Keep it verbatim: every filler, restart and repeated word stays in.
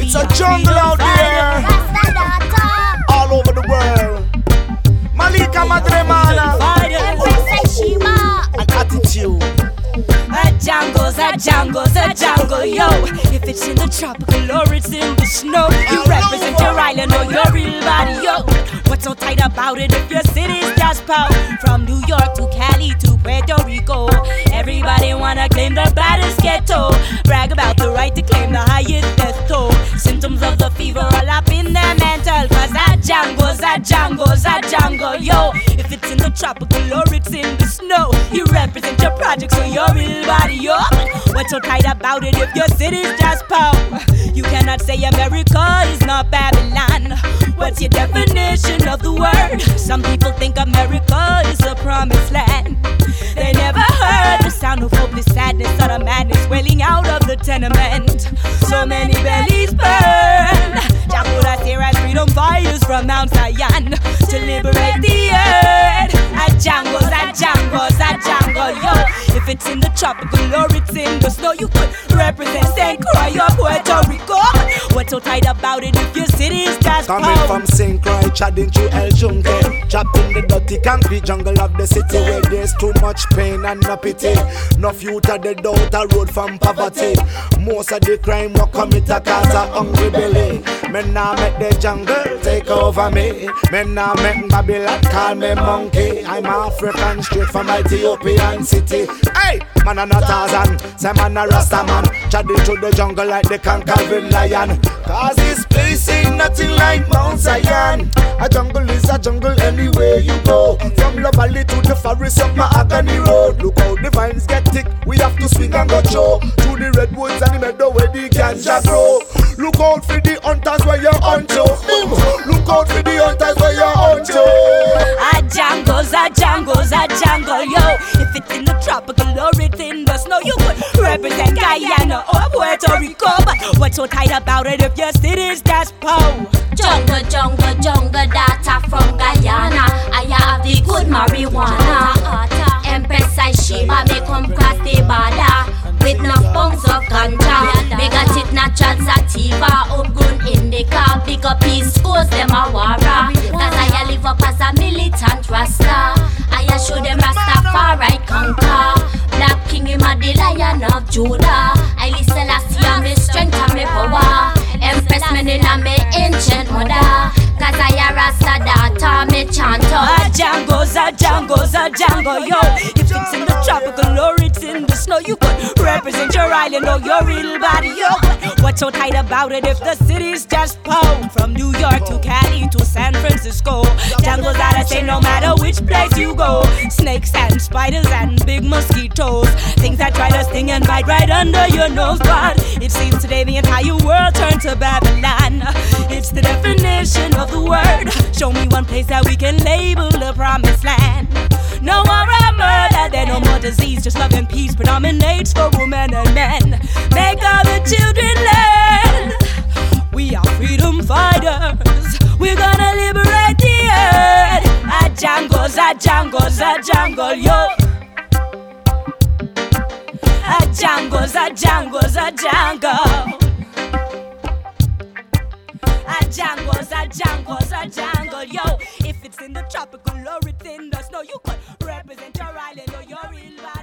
It's a jungle out there, all over the world. Malika Madremana, an attitude. A jungle's a jungle's a jungle, yo. If it's in the tropical or it's in the snow, you represent your island or your real body, yo. What's so tight about it if your city's just pow? From New York to Cali to Puerto Rico, everybody wanna claim the baddest ghetto. Brag about the right to claim the highest death toll. Symptoms of the fever all up in their mental. Cause a jungle's a jungle's a jungle, yo. If it's in the tropical or it's in the snow, you represent your projects or your real body, yo. What's so tight about it if your city's just pow? You cannot say America is not Babylon. What's your definition of the word? Some people think America is a promised land. They never heard the sound of hopeless sadness or the madness wailing out of the tenement. So many bellies burn. Jacoda Sarah's freedom fires from Mount Zion to liberate the earth. A jungle's a jungle's a jungle, yo. If it's in the tropical or it's in the snow, you could represent Saint Croix or Puerto Rico. What's so tight about it if your city's just coming from Saint Croix, chatting to El Jungle, trapped in the dirty concrete jungle of the city where there's too much pain and no pity. No future dead out a road from poverty. Most of the crime will commit a cause of hungry belly. Men now make the jungle take over me. Men now make Babylon call me monkey. I'm African straight from Ethiopian city. Hey, man a not Tarzan, say man a Rasta man. Chatting to the jungle like the conquering lion. Cause this place ain't nothing like Mount Zion. A jungle is a jungle anywhere you go. From La Valley to the forest of Mahogany Road. Look how the vines get thick, we have to swing and go show. Through the redwoods and the meadow where the ganja grow. Look out for the hunters where you're on to. Look out for the hunters where you're on to. A jungle's a jungle's a jungle, yo. If it's in the tropical or it's in the snow, you could represent Guyana or Puerto Rico. But what's so tight about it if your city's just pow? Jungle, jungle, jungle, data from Guyana. I have the good marijuana. Empress I Shiba me come cross the border with no bungs of ganja. Me got it natural sativa, homegrown indica. Big up East Coast, them a wara. Cause I live up as a militant rasta. I show them Rastafari conquer. Black king him a the lion of Judah. I listen last year me strength and me power. Empress me in a me ancient mother. Cause I a rasta daughter me chant up. A jungle's a jungle's a jungle, yo. If it's in the tropical or it's in the snow, you could represent your island or your real body, yo. What's so tight about it if the city's just pow? From New York to Cali to San Francisco, jungles gotta say no matter which place you go. Snakes and spiders and big mosquitoes, things that try to sting and bite right under your nose. But it seems today the entire world turned to Babylon. It's the definition of the word. Show me one place that we can label the promised land. No more murder, there no more disease. Just love and peace predominates for women and men. Make all the children learn. We are freedom fighters. We're gonna liberate the earth. A jungle's a jungle's a jungle, yo. A jungle's a jungle's a jungle. A jungle's a jungle's a jungle, yo. If it's in the tropical or it's in the snow, you could represent your island or your real life.